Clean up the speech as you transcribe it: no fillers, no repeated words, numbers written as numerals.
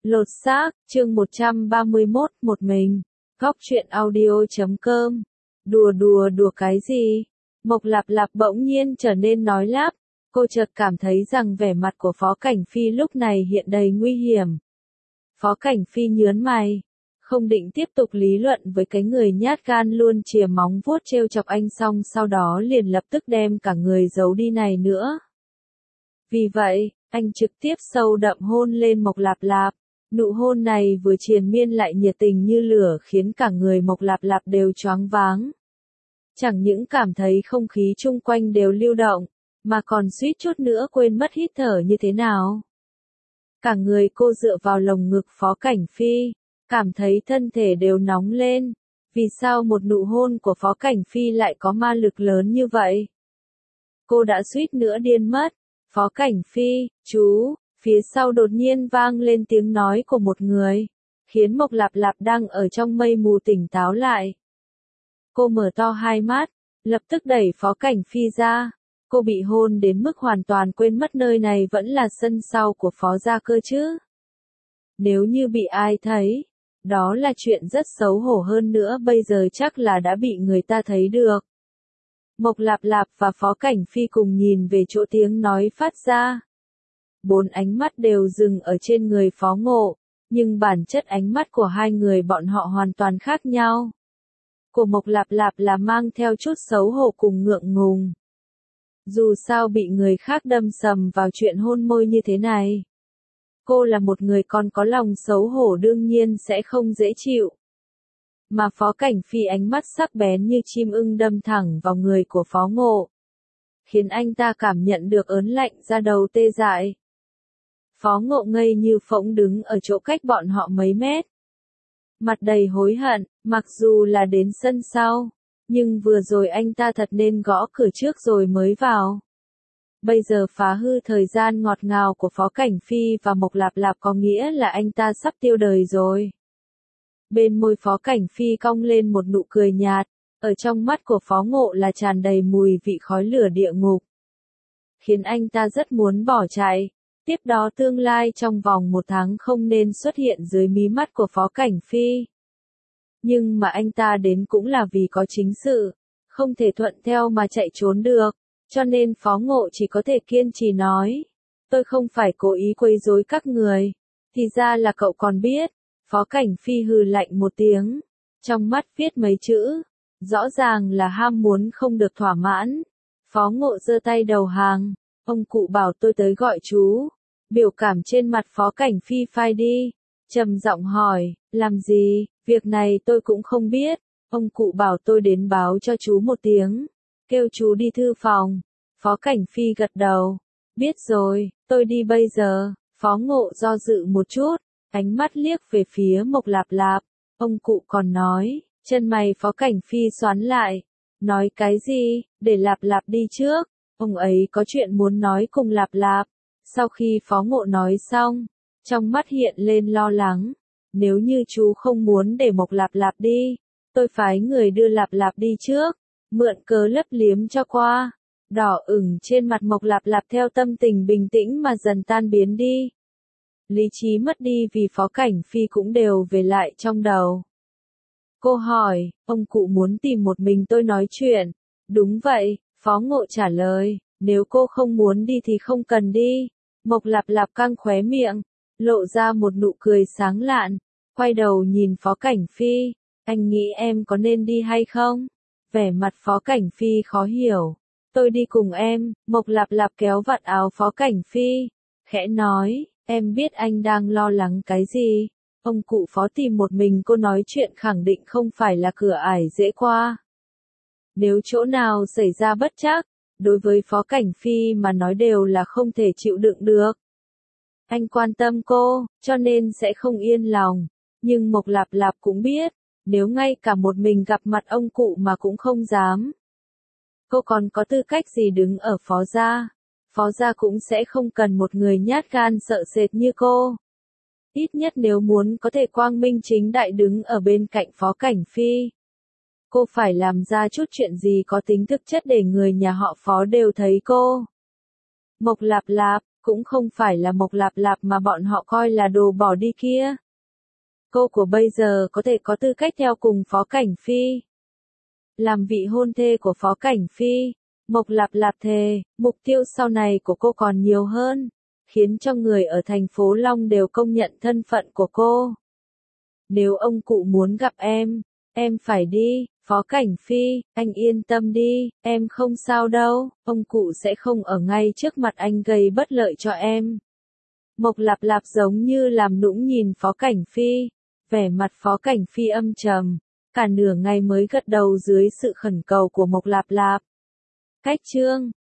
Lột xác, chương 131, một mình. Góc truyện audio.com. Đùa cái gì? Mộc Lạp Lạp bỗng nhiên trở nên nói lắp. Cô chợt cảm thấy rằng vẻ mặt của Phó Cảnh Phi lúc này hiện đầy nguy hiểm. Phó Cảnh Phi nhớn mày, không định tiếp tục lý luận với cái người nhát gan luôn chìa móng vuốt trêu chọc anh, xong sau đó liền lập tức đem cả người giấu đi này nữa. Vì vậy, anh trực tiếp sâu đậm hôn lên Mộc Lạp Lạp. Nụ hôn này vừa triền miên lại nhiệt tình như lửa khiến cả người Mộc Lạp Lạp đều choáng váng. Chẳng những cảm thấy không khí chung quanh đều lưu động, mà còn suýt chút nữa quên mất hít thở như thế nào. Cả người cô dựa vào lồng ngực Phó Cảnh Phi, cảm thấy thân thể đều nóng lên. Vì sao một nụ hôn của Phó Cảnh Phi lại có ma lực lớn như vậy? Cô đã suýt nữa điên mất. Phó Cảnh Phi, chú, phía sau đột nhiên vang lên tiếng nói của một người, khiến Mộc Lạp Lạp đang ở trong mây mù tỉnh táo lại. Cô mở to hai mắt, lập tức đẩy Phó Cảnh Phi ra. Cô bị hôn đến mức hoàn toàn quên mất nơi này vẫn là sân sau của Phó gia cơ chứ. Nếu như bị ai thấy, đó là chuyện rất xấu hổ, hơn nữa bây giờ chắc là đã bị người ta thấy được. Mộc Lạp Lạp và Phó Cảnh Phi cùng nhìn về chỗ tiếng nói phát ra. Bốn ánh mắt đều dừng ở trên người Phó Ngộ, nhưng bản chất ánh mắt của hai người bọn họ hoàn toàn khác nhau. Của Mộc Lạp Lạp là mang theo chút xấu hổ cùng ngượng ngùng. Dù sao bị người khác đâm sầm vào chuyện hôn môi như thế này. Cô là một người còn có lòng xấu hổ đương nhiên sẽ không dễ chịu. Mà Phó Cảnh Phi ánh mắt sắc bén như chim ưng đâm thẳng vào người của Phó Ngộ, khiến anh ta cảm nhận được ớn lạnh da đầu tê dại. Phó Ngộ ngây như phỗng đứng ở chỗ cách bọn họ mấy mét. Mặt đầy hối hận, mặc dù là đến sân sau, nhưng vừa rồi anh ta thật nên gõ cửa trước rồi mới vào. Bây giờ phá hư thời gian ngọt ngào của Phó Cảnh Phi và Mộc Lạp Lạp có nghĩa là anh ta sắp tiêu đời rồi. Bên môi Phó Cảnh Phi cong lên một nụ cười nhạt, ở trong mắt của Phó Ngộ là tràn đầy mùi vị khói lửa địa ngục, khiến anh ta rất muốn bỏ chạy. Tiếp đó tương lai trong vòng 1 tháng không nên xuất hiện dưới mí mắt của Phó Cảnh Phi. Nhưng mà anh ta đến cũng là vì có chính sự, không thể thuận theo mà chạy trốn được, cho nên Phó Ngộ chỉ có thể kiên trì nói, tôi không phải cố ý quấy rối các người, thì ra là cậu còn biết. Phó Cảnh Phi hừ lạnh một tiếng, trong mắt viết mấy chữ, rõ ràng là ham muốn không được thỏa mãn. Phó Ngộ giơ tay đầu hàng, ông cụ bảo tôi tới gọi chú. Biểu cảm trên mặt Phó Cảnh Phi phai đi, trầm giọng hỏi, làm gì, việc này tôi cũng không biết, ông cụ bảo tôi đến báo cho chú một tiếng, kêu chú đi thư phòng. Phó Cảnh Phi gật đầu, biết rồi, tôi đi bây giờ. Phó Ngộ do dự một chút, ánh mắt liếc về phía Mộc Lạp Lạp, ông cụ còn nói, chân mày Phó Cảnh Phi xoắn lại, nói cái gì, để Lạp Lạp đi trước, ông ấy có chuyện muốn nói cùng Lạp Lạp. Sau khi Phó Ngộ nói xong, trong mắt hiện lên lo lắng, nếu như chú không muốn để Mộc Lạp Lạp đi, tôi phái người đưa Lạp Lạp đi trước, mượn cớ lấp liếm cho qua. Đỏ ửng trên mặt Mộc Lạp Lạp theo tâm tình bình tĩnh mà dần tan biến đi. Lý trí mất đi vì Phó Cảnh Phi cũng đều về lại trong đầu. Cô hỏi, ông cụ muốn tìm một mình tôi nói chuyện? Đúng vậy, Phó Ngộ trả lời, nếu cô không muốn đi thì không cần đi. Mộc Lạp Lạp căng khóe miệng, lộ ra một nụ cười sáng lạn, quay đầu nhìn Phó Cảnh Phi, anh nghĩ em có nên đi hay không? Vẻ mặt Phó Cảnh Phi khó hiểu, tôi đi cùng em. Mộc Lạp Lạp kéo vạt áo Phó Cảnh Phi, khẽ nói, em biết anh đang lo lắng cái gì, ông cụ Phó tìm một mình cô nói chuyện khẳng định không phải là cửa ải dễ qua. Nếu chỗ nào xảy ra bất trắc, đối với Phó Cảnh Phi mà nói đều là không thể chịu đựng được. Anh quan tâm cô, cho nên sẽ không yên lòng, nhưng Mộc Lạp Lạp cũng biết, nếu ngay cả một mình gặp mặt ông cụ mà cũng không dám, cô còn có tư cách gì đứng ở Phó gia. Phó gia cũng sẽ không cần một người nhát gan sợ sệt như cô. Ít nhất nếu muốn có thể quang minh chính đại đứng ở bên cạnh Phó Cảnh Phi, cô phải làm ra chút chuyện gì có tính thực chất để người nhà họ Phó đều thấy cô. Mộc Lạp Lạp, cũng không phải là Mộc Lạp Lạp mà bọn họ coi là đồ bỏ đi kia. Cô của bây giờ có thể có tư cách theo cùng Phó Cảnh Phi. Làm vị hôn thê của Phó Cảnh Phi, Mộc Lạp Lạp thề, mục tiêu sau này của cô còn nhiều hơn, khiến cho người ở thành phố Long đều công nhận thân phận của cô. Nếu ông cụ muốn gặp em phải đi, Phó Cảnh Phi, anh yên tâm đi, em không sao đâu, ông cụ sẽ không ở ngay trước mặt anh gây bất lợi cho em. Mộc Lạp Lạp giống như làm nũng nhìn Phó Cảnh Phi, vẻ mặt Phó Cảnh Phi âm trầm, cả nửa ngày mới gật đầu dưới sự khẩn cầu của Mộc Lạp Lạp. Cách chương